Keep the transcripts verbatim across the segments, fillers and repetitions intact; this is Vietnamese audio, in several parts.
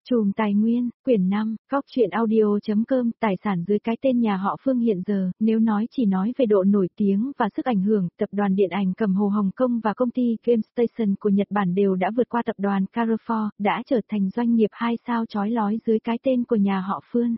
Chùm Tài Nguyên, quyển năm, góc truyện audio.com, tài sản dưới cái tên nhà họ Phương hiện giờ, nếu nói chỉ nói về độ nổi tiếng và sức ảnh hưởng, tập đoàn điện ảnh cầm hồ Hồng Kông và công ty Game Station của Nhật Bản đều đã vượt qua tập đoàn Carrefour, đã trở thành doanh nghiệp hai sao chói lói dưới cái tên của nhà họ Phương.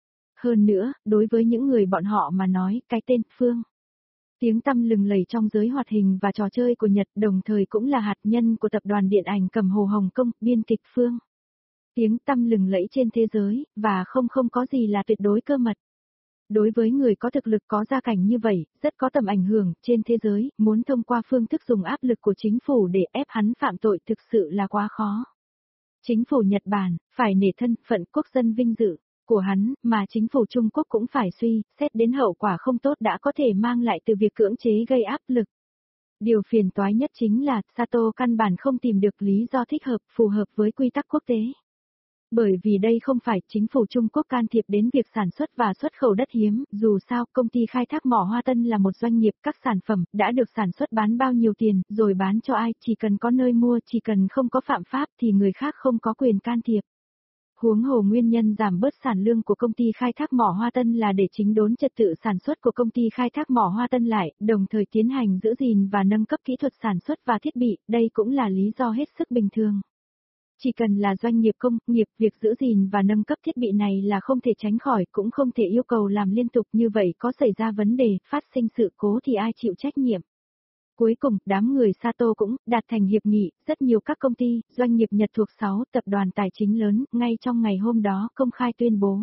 Hơn nữa, đối với những người bọn họ mà nói, cái tên Phương, tiếng tăm lừng lẫy trong giới hoạt hình và trò chơi của Nhật, đồng thời cũng là hạt nhân của tập đoàn điện ảnh cầm hồ Hồng Kông, biên kịch Phương. Tiếng tăm lừng lẫy trên thế giới, và không không có gì là tuyệt đối cơ mật. Đối với người có thực lực có gia cảnh như vậy, rất có tầm ảnh hưởng trên thế giới, muốn thông qua phương thức dùng áp lực của chính phủ để ép hắn phạm tội thực sự là quá khó. Chính phủ Nhật Bản, phải nể thân phận quốc dân vinh dự của hắn, mà chính phủ Trung Quốc cũng phải suy, xét đến hậu quả không tốt đã có thể mang lại từ việc cưỡng chế gây áp lực. Điều phiền toái nhất chính là, Sato căn bản không tìm được lý do thích hợp, phù hợp với quy tắc quốc tế. Bởi vì đây không phải chính phủ Trung Quốc can thiệp đến việc sản xuất và xuất khẩu đất hiếm, dù sao, công ty khai thác mỏ Hoa Tân là một doanh nghiệp, các sản phẩm đã được sản xuất bán bao nhiêu tiền, rồi bán cho ai, chỉ cần có nơi mua, chỉ cần không có phạm pháp thì người khác không có quyền can thiệp. Huống hồ nguyên nhân giảm bớt sản lương của công ty khai thác mỏ Hoa Tân là để chỉnh đốn trật tự sản xuất của công ty khai thác mỏ Hoa Tân lại, đồng thời tiến hành giữ gìn và nâng cấp kỹ thuật sản xuất và thiết bị, đây cũng là lý do hết sức bình thường. Chỉ cần là doanh nghiệp công nghiệp, việc giữ gìn và nâng cấp thiết bị này là không thể tránh khỏi, cũng không thể yêu cầu làm liên tục, như vậy có xảy ra vấn đề, phát sinh sự cố thì ai chịu trách nhiệm. Cuối cùng, đám người Sato cũng đạt thành hiệp nghị, rất nhiều các công ty, doanh nghiệp Nhật thuộc sáu tập đoàn tài chính lớn, ngay trong ngày hôm đó công khai tuyên bố.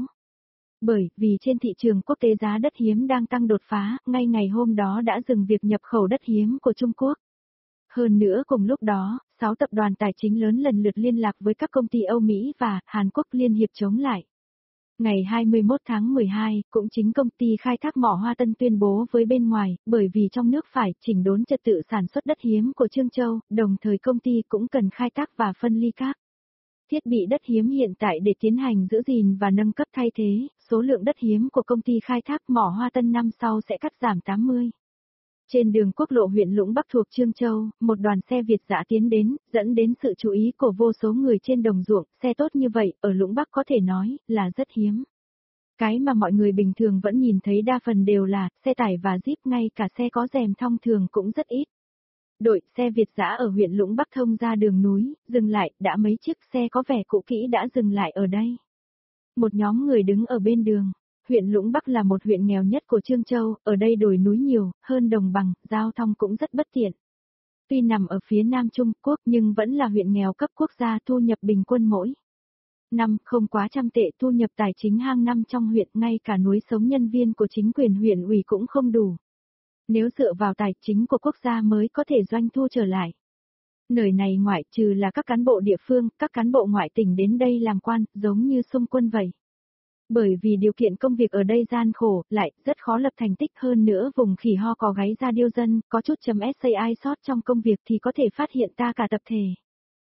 Bởi vì trên thị trường quốc tế giá đất hiếm đang tăng đột phá, ngay ngày hôm đó đã dừng việc nhập khẩu đất hiếm của Trung Quốc. Hơn nữa cùng lúc đó, sáu tập đoàn tài chính lớn lần lượt liên lạc với các công ty Âu Mỹ và Hàn Quốc liên hiệp chống lại. Ngày hai mươi mốt tháng mười hai, cũng chính công ty khai thác mỏ Hoa Tân tuyên bố với bên ngoài, bởi vì trong nước phải chỉnh đốn trật tự sản xuất đất hiếm của Trương Châu, đồng thời công ty cũng cần khai thác và phân ly các thiết bị đất hiếm hiện tại để tiến hành giữ gìn và nâng cấp thay thế, số lượng đất hiếm của công ty khai thác mỏ Hoa Tân năm sau sẽ cắt giảm tám mươi. Trên đường quốc lộ huyện Lũng Bắc thuộc Trương Châu, một đoàn xe Việt dã tiến đến, dẫn đến sự chú ý của vô số người trên đồng ruộng, xe tốt như vậy, ở Lũng Bắc có thể nói, là rất hiếm. Cái mà mọi người bình thường vẫn nhìn thấy đa phần đều là, xe tải và Jeep, ngay cả xe có rèm thông thường cũng rất ít. Đội xe Việt dã ở huyện Lũng Bắc thông ra đường núi, dừng lại, đã mấy chiếc xe có vẻ cũ kỹ đã dừng lại ở đây. Một nhóm người đứng ở bên đường. Huyện Lũng Bắc là một huyện nghèo nhất của Trương Châu, ở đây đồi núi nhiều, hơn đồng bằng, giao thông cũng rất bất tiện. Tuy nằm ở phía Nam Trung Quốc nhưng vẫn là huyện nghèo cấp quốc gia, thu nhập bình quân mỗi năm không quá trăm tệ, thu nhập tài chính hàng năm trong huyện, ngay cả núi sống nhân viên của chính quyền huyện ủy cũng không đủ. Nếu dựa vào tài chính của quốc gia mới có thể doanh thu trở lại. Nơi này ngoại trừ là các cán bộ địa phương, các cán bộ ngoại tỉnh đến đây làm quan, giống như xung quân vậy. Bởi vì điều kiện công việc ở đây gian khổ, lại rất khó lập thành tích, hơn nữa vùng khỉ ho có gáy ra điêu dân, có chút chấm sai sót trong công việc thì có thể phát hiện ta cả tập thể.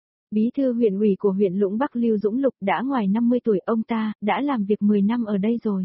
Bí thư huyện ủy của huyện Lũng Bắc Lưu Dũng Lục đã ngoài năm mươi tuổi, ông ta đã làm việc mười năm ở đây rồi.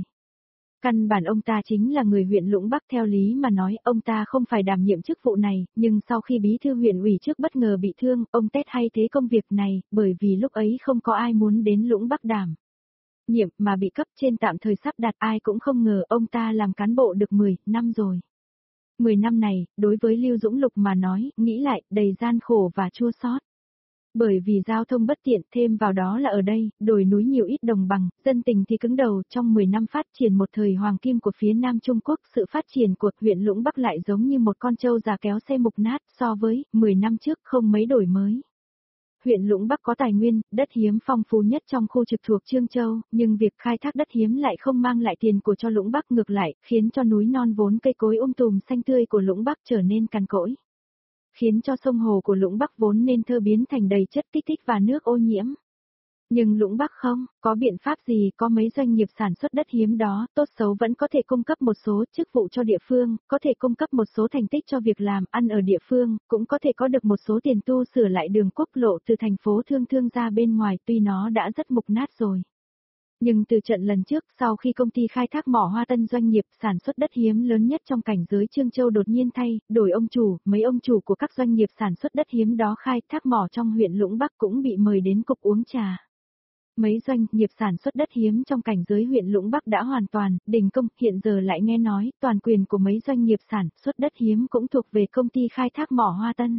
Căn bản ông ta chính là người huyện Lũng Bắc, theo lý mà nói ông ta không phải đảm nhiệm chức vụ này, nhưng sau khi bí thư huyện ủy trước bất ngờ bị thương, ông Tết hay thế công việc này, bởi vì lúc ấy không có ai muốn đến Lũng Bắc đảm nhiệm mà bị cấp trên tạm thời sắp đặt, ai cũng không ngờ ông ta làm cán bộ được mười năm rồi. mười năm này, đối với Lưu Dũng Lục mà nói, nghĩ lại, đầy gian khổ và chua xót. Bởi vì giao thông bất tiện, thêm vào đó là ở đây, đồi núi nhiều ít đồng bằng, dân tình thì cứng đầu, trong mười năm phát triển một thời hoàng kim của phía Nam Trung Quốc, sự phát triển của huyện Lũng Bắc lại giống như một con trâu già kéo xe mục nát, so với mười năm trước không mấy đổi mới. Huyện Lũng Bắc có tài nguyên, đất hiếm phong phú nhất trong khu trực thuộc Trương Châu, nhưng việc khai thác đất hiếm lại không mang lại tiền của cho Lũng Bắc, ngược lại, khiến cho núi non vốn cây cối um tùm xanh tươi của Lũng Bắc trở nên cằn cỗi. Khiến cho sông hồ của Lũng Bắc vốn nên thơ biến thành đầy chất kích thích và nước ô nhiễm. Nhưng Lũng Bắc không, có biện pháp gì, có mấy doanh nghiệp sản xuất đất hiếm đó, tốt xấu vẫn có thể cung cấp một số chức vụ cho địa phương, có thể cung cấp một số thành tích cho việc làm ăn ở địa phương, cũng có thể có được một số tiền tu sửa lại đường quốc lộ từ thành phố Thương Thương ra bên ngoài, tuy nó đã rất mục nát rồi. Nhưng từ trận lần trước, sau khi công ty khai thác mỏ Hoa Tân, doanh nghiệp sản xuất đất hiếm lớn nhất trong cảnh giới Trương Châu đột nhiên thay, đổi ông chủ, mấy ông chủ của các doanh nghiệp sản xuất đất hiếm đó khai thác mỏ trong huyện Lũng Bắc cũng bị mời đến cục uống trà. Mấy doanh nghiệp sản xuất đất hiếm trong cảnh giới huyện Lũng Bắc đã hoàn toàn đình công, hiện giờ lại nghe nói toàn quyền của mấy doanh nghiệp sản xuất đất hiếm cũng thuộc về công ty khai thác mỏ Hoa Tân.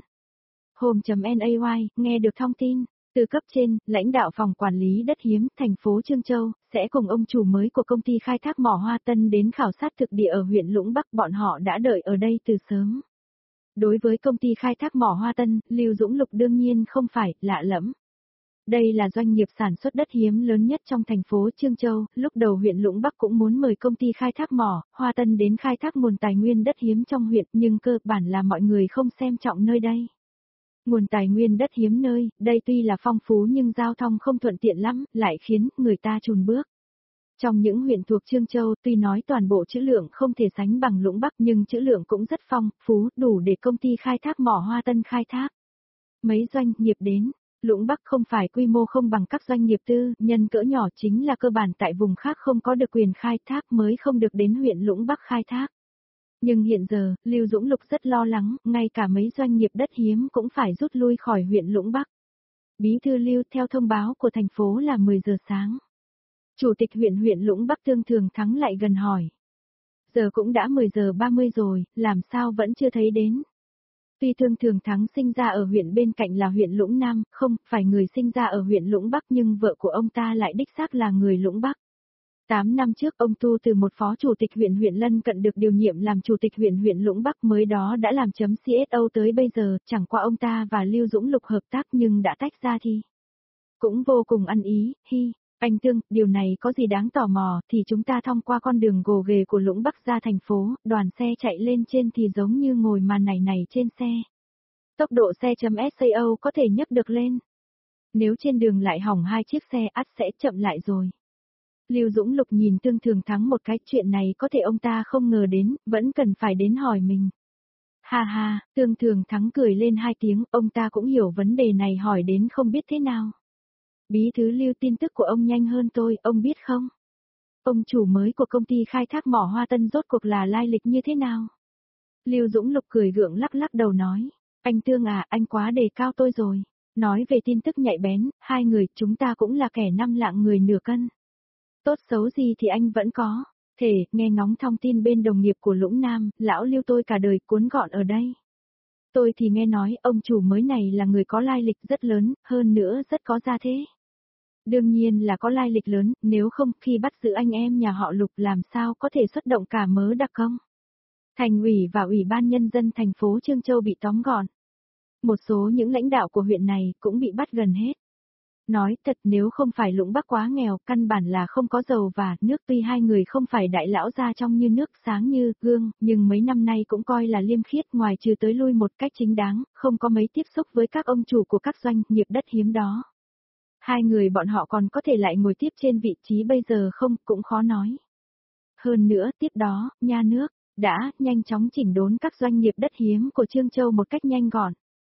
Home.nay nghe được thông tin, từ cấp trên, lãnh đạo phòng quản lý đất hiếm thành phố Chương Châu sẽ cùng ông chủ mới của công ty khai thác mỏ Hoa Tân đến khảo sát thực địa ở huyện Lũng Bắc, bọn họ đã đợi ở đây từ sớm. Đối với công ty khai thác mỏ Hoa Tân, Lưu Dũng Lục đương nhiên không phải lạ lẫm. Đây là doanh nghiệp sản xuất đất hiếm lớn nhất trong thành phố Chương Châu, lúc đầu huyện Lũng Bắc cũng muốn mời công ty khai thác mỏ Hoa Tân đến khai thác nguồn tài nguyên đất hiếm trong huyện, nhưng cơ bản là mọi người không xem trọng nơi đây. Nguồn tài nguyên đất hiếm nơi đây tuy là phong phú nhưng giao thông không thuận tiện lắm, lại khiến người ta chùn bước. Trong những huyện thuộc Chương Châu, tuy nói toàn bộ trữ lượng không thể sánh bằng Lũng Bắc nhưng trữ lượng cũng rất phong phú, đủ để công ty khai thác mỏ Hoa Tân khai thác. Mấy doanh nghiệp đến, Lũng Bắc không phải quy mô không bằng các doanh nghiệp tư nhân cỡ nhỏ, chính là cơ bản tại vùng khác không có được quyền khai thác mới không được đến huyện Lũng Bắc khai thác. Nhưng hiện giờ, Lưu Dũng Lục rất lo lắng, ngay cả mấy doanh nghiệp đất hiếm cũng phải rút lui khỏi huyện Lũng Bắc. Bí thư Lưu theo thông báo của thành phố là mười giờ sáng. Chủ tịch huyện huyện Lũng Bắc Tương Thường Thắng lại gần hỏi. Giờ cũng đã mười giờ ba mươi rồi, làm sao vẫn chưa thấy đến? Tuy Tương Thường Thắng sinh ra ở huyện bên cạnh là huyện Lũng Nam, không phải người sinh ra ở huyện Lũng Bắc nhưng vợ của ông ta lại đích xác là người Lũng Bắc. Tám năm trước ông tu từ một phó chủ tịch huyện huyện lân cận được điều nhiệm làm chủ tịch huyện huyện Lũng Bắc, mới đó đã làm chấm xê ét ô tới bây giờ, chẳng qua ông ta và Lưu Dũng Lục hợp tác nhưng đã tách ra thì cũng vô cùng ăn ý. Hi, anh Tương, điều này có gì đáng tò mò, thì chúng ta thông qua con đường gồ ghề của Lũng Bắc ra thành phố, đoàn xe chạy lên trên thì giống như ngồi màn này này trên xe. Tốc độ xe.sao có thể nhấc được lên. Nếu trên đường lại hỏng hai chiếc xe ắt sẽ chậm lại rồi. Lưu Dũng Lục nhìn Tương Thường Thắng một cái, chuyện này có thể ông ta không ngờ đến, vẫn cần phải đến hỏi mình. Ha ha, Tương Thường Thắng cười lên hai tiếng, ông ta cũng hiểu vấn đề này hỏi đến không biết thế nào. Bí thư Lưu, tin tức của ông nhanh hơn tôi, ông biết không? Ông chủ mới của công ty khai thác mỏ Hoa Tân rốt cuộc là lai lịch như thế nào? Lưu Dũng Lục cười gượng lắc lắc đầu nói, anh Tương à, anh quá đề cao tôi rồi. Nói về tin tức nhạy bén, hai người chúng ta cũng là kẻ năm lạng người nửa cân. Tốt xấu gì thì anh vẫn có. Thể, nghe ngóng thông tin bên đồng nghiệp của Lũng Nam, lão Lưu tôi cả đời cuốn gọn ở đây. Tôi thì nghe nói ông chủ mới này là người có lai lịch rất lớn, hơn nữa rất có gia thế. Đương nhiên là có lai lịch lớn, nếu không khi bắt giữ anh em nhà họ Lục làm sao có thể xuất động cả mớ đặc công. Thành ủy và Ủy ban Nhân dân thành phố Chương Châu bị tóm gọn. Một số những lãnh đạo của huyện này cũng bị bắt gần hết. Nói thật, nếu không phải Lũng Bắc quá nghèo, căn bản là không có dầu và nước, tuy hai người không phải đại lão gia trong như nước sáng như gương, nhưng mấy năm nay cũng coi là liêm khiết, ngoài trừ tới lui một cách chính đáng, không có mấy tiếp xúc với các ông chủ của các doanh nghiệp đất hiếm đó. Hai người bọn họ còn có thể lại ngồi tiếp trên vị trí bây giờ không, cũng khó nói. Hơn nữa, tiếp đó, nhà nước đã nhanh chóng chỉnh đốn các doanh nghiệp đất hiếm của Chương Châu một cách nhanh gọn.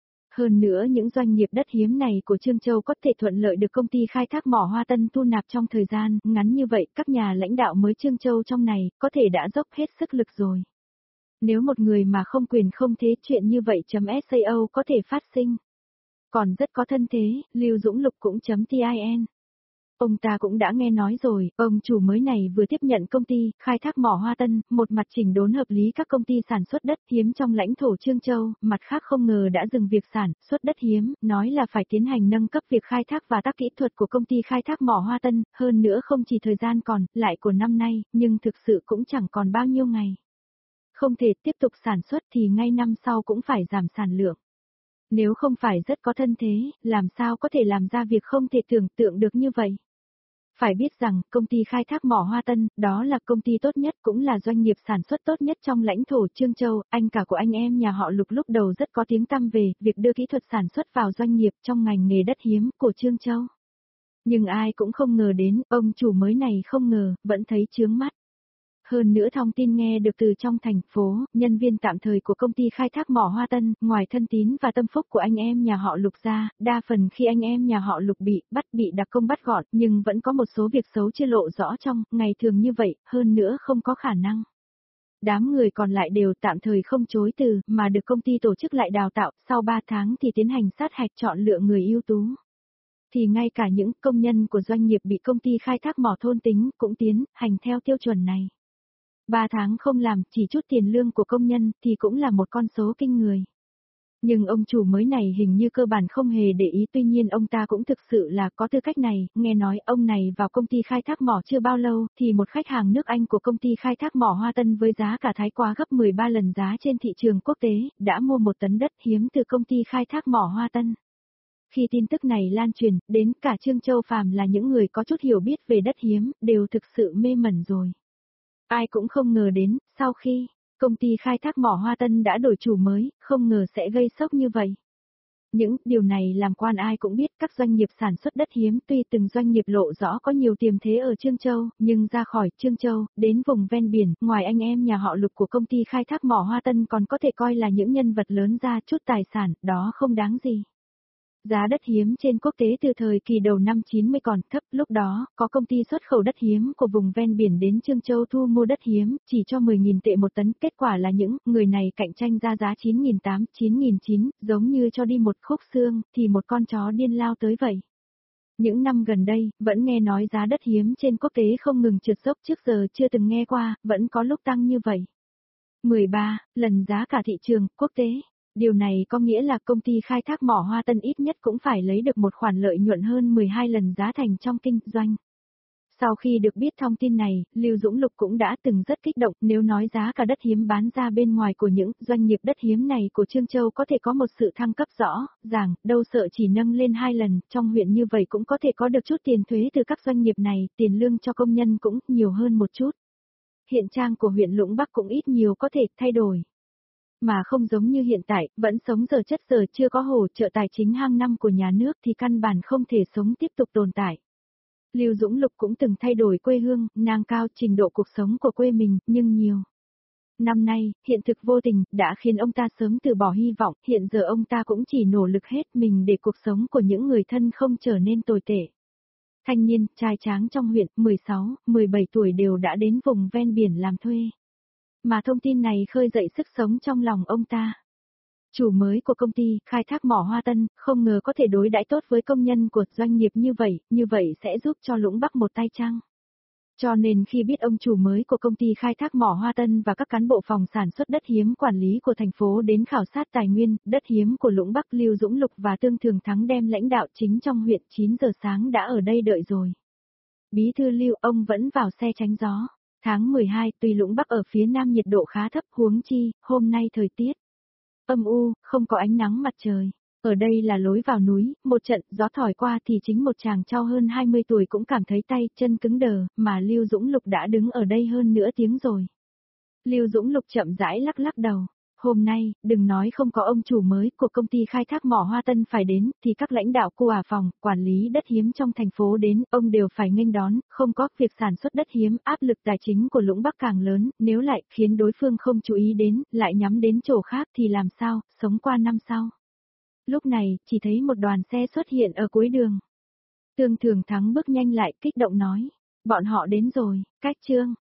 Hơn nữa những doanh nghiệp đất hiếm này của Chương Châu có thể thuận lợi được công ty khai thác mỏ Hoa Tân thu nạp trong thời gian ngắn như vậy, các nhà lãnh đạo mới Chương Châu trong này có thể đã dốc hết sức lực rồi. Nếu một người mà không quyền không thế, chuyện như vậy .sao có thể phát sinh. Còn rất có thân thế, Lưu Dũng Lục cũng .tin. Ông ta cũng đã nghe nói rồi, ông chủ mới này vừa tiếp nhận công ty khai thác mỏ Hoa Tân, một mặt chỉnh đốn hợp lý các công ty sản xuất đất hiếm trong lãnh thổ Chương Châu, mặt khác không ngờ đã dừng việc sản xuất đất hiếm, nói là phải tiến hành nâng cấp việc khai thác và tác kỹ thuật của công ty khai thác mỏ Hoa Tân, hơn nữa không chỉ thời gian còn lại của năm nay, nhưng thực sự cũng chẳng còn bao nhiêu ngày. Không thể tiếp tục sản xuất thì ngay năm sau cũng phải giảm sản lượng. Nếu không phải rất có thân thế, làm sao có thể làm ra việc không thể tưởng tượng được như vậy. Phải biết rằng, công ty khai thác mỏ Hoa Tân, đó là công ty tốt nhất cũng là doanh nghiệp sản xuất tốt nhất trong lãnh thổ Chương Châu, anh cả của anh em nhà họ Lục lúc đầu rất có tiếng tăm về việc đưa kỹ thuật sản xuất vào doanh nghiệp trong ngành nghề đất hiếm của Chương Châu. Nhưng ai cũng không ngờ đến, ông chủ mới này không ngờ, vẫn thấy chướng mắt. Hơn nữa thông tin nghe được từ trong thành phố, nhân viên tạm thời của công ty khai thác mỏ Hoa Tân, ngoài thân tín và tâm phúc của anh em nhà họ Lục ra, đa phần khi anh em nhà họ Lục bị bắt bị đặc công bắt gọn, nhưng vẫn có một số việc xấu chưa lộ rõ trong ngày thường như vậy, hơn nữa không có khả năng. Đám người còn lại đều tạm thời không chối từ, mà được công ty tổ chức lại đào tạo, sau ba tháng thì tiến hành sát hạch chọn lựa người ưu tú. thì ngay cả những công nhân của doanh nghiệp bị công ty khai thác mỏ thôn tính cũng tiến hành theo tiêu chuẩn này. Ba tháng không làm, chỉ chút tiền lương của công nhân thì cũng là một con số kinh người. Nhưng ông chủ mới này hình như cơ bản không hề để ý, tuy nhiên ông ta cũng thực sự là có tư cách này, nghe nói ông này vào công ty khai thác mỏ chưa bao lâu thì một khách hàng nước Anh của công ty khai thác mỏ Hoa Tân với giá cả thái quá gấp mười ba lần giá trên thị trường quốc tế, đã mua một tấn đất hiếm từ công ty khai thác mỏ Hoa Tân. Khi tin tức này lan truyền, đến cả Trương Châu phàm là những người có chút hiểu biết về đất hiếm, đều thực sự mê mẩn rồi. Ai cũng không ngờ đến, sau khi công ty khai thác mỏ Hoa Tân đã đổi chủ mới, không ngờ sẽ gây sốc như vậy. Những điều này làm quan ai cũng biết các doanh nghiệp sản xuất đất hiếm tuy từng doanh nghiệp lộ rõ có nhiều tiềm thế ở Trương Châu, nhưng ra khỏi Trương Châu, đến vùng ven biển, ngoài anh em nhà họ Lục của công ty khai thác mỏ Hoa Tân còn có thể coi là những nhân vật lớn ra chút tài sản, đó không đáng gì. Giá đất hiếm trên quốc tế từ thời kỳ đầu năm chín mươi còn thấp, lúc đó, có công ty xuất khẩu đất hiếm của vùng ven biển đến Trương Châu thu mua đất hiếm, chỉ cho mười nghìn tệ một tấn, kết quả là những người này cạnh tranh ra giá chín nghìn tám trăm, chín nghìn chín trăm, giống như cho đi một khúc xương, thì một con chó điên lao tới vậy. Những năm gần đây, vẫn nghe nói giá đất hiếm trên quốc tế không ngừng trượt dốc, trước giờ chưa từng nghe qua, vẫn có lúc tăng như vậy. mười ba lần giá cả thị trường quốc tế. Điều này có nghĩa là công ty khai thác mỏ Hoa Tân ít nhất cũng phải lấy được một khoản lợi nhuận hơn mười hai lần giá thành trong kinh doanh. Sau khi được biết thông tin này, Lưu Dũng Lục cũng đã từng rất kích động, nếu nói giá cả đất hiếm bán ra bên ngoài của những doanh nghiệp đất hiếm này của Trương Châu có thể có một sự thăng cấp rõ ràng, đâu sợ chỉ nâng lên hai lần, trong huyện như vậy cũng có thể có được chút tiền thuế từ các doanh nghiệp này, tiền lương cho công nhân cũng nhiều hơn một chút. Hiện trạng của huyện Lũng Bắc cũng ít nhiều có thể thay đổi. Mà không giống như hiện tại, vẫn sống giờ chất giờ chưa có hỗ trợ tài chính hàng năm của nhà nước thì căn bản không thể sống tiếp tục tồn tại. Lưu Dũng Lục cũng từng thay đổi quê hương, nâng cao trình độ cuộc sống của quê mình, nhưng nhiều năm nay, hiện thực vô tình, đã khiến ông ta sớm từ bỏ hy vọng, hiện giờ ông ta cũng chỉ nỗ lực hết mình để cuộc sống của những người thân không trở nên tồi tệ. Thanh niên, trai tráng trong huyện, mười sáu, mười bảy tuổi đều đã đến vùng ven biển làm thuê. Mà thông tin này khơi dậy sức sống trong lòng ông ta. Chủ mới của công ty khai thác mỏ Hoa Tân, không ngờ có thể đối đãi tốt với công nhân của doanh nghiệp như vậy, như vậy sẽ giúp cho Lũng Bắc một tay chăng? Cho nên khi biết ông chủ mới của công ty khai thác mỏ Hoa Tân và các cán bộ phòng sản xuất đất hiếm quản lý của thành phố đến khảo sát tài nguyên, đất hiếm của Lũng Bắc, Lưu Dũng Lục và Tương Thường Thắng đem lãnh đạo chính trong huyện chín giờ sáng đã ở đây đợi rồi. Bí thư Lưu, ông vẫn vào xe tránh gió. Tháng mười hai, tuy Lũng Bắc ở phía nam nhiệt độ khá thấp, huống chi, hôm nay thời tiết âm u, không có ánh nắng mặt trời. Ở đây là lối vào núi, một trận gió thổi qua thì chính một chàng trai hơn hai mươi tuổi cũng cảm thấy tay chân cứng đờ, mà Lưu Dũng Lục đã đứng ở đây hơn nửa tiếng rồi. Lưu Dũng Lục chậm rãi lắc lắc đầu. Hôm nay, đừng nói không có ông chủ mới của công ty khai thác mỏ Hoa Tân phải đến, thì các lãnh đạo khu ả phòng, quản lý đất hiếm trong thành phố đến, ông đều phải nghênh đón, không có việc sản xuất đất hiếm, áp lực tài chính của Lũng Bắc càng lớn, nếu lại khiến đối phương không chú ý đến, lại nhắm đến chỗ khác thì làm sao, sống qua năm sau. Lúc này, chỉ thấy một đoàn xe xuất hiện ở cuối đường. Tương Thường Thắng bước nhanh lại, kích động nói, bọn họ đến rồi, cách Trương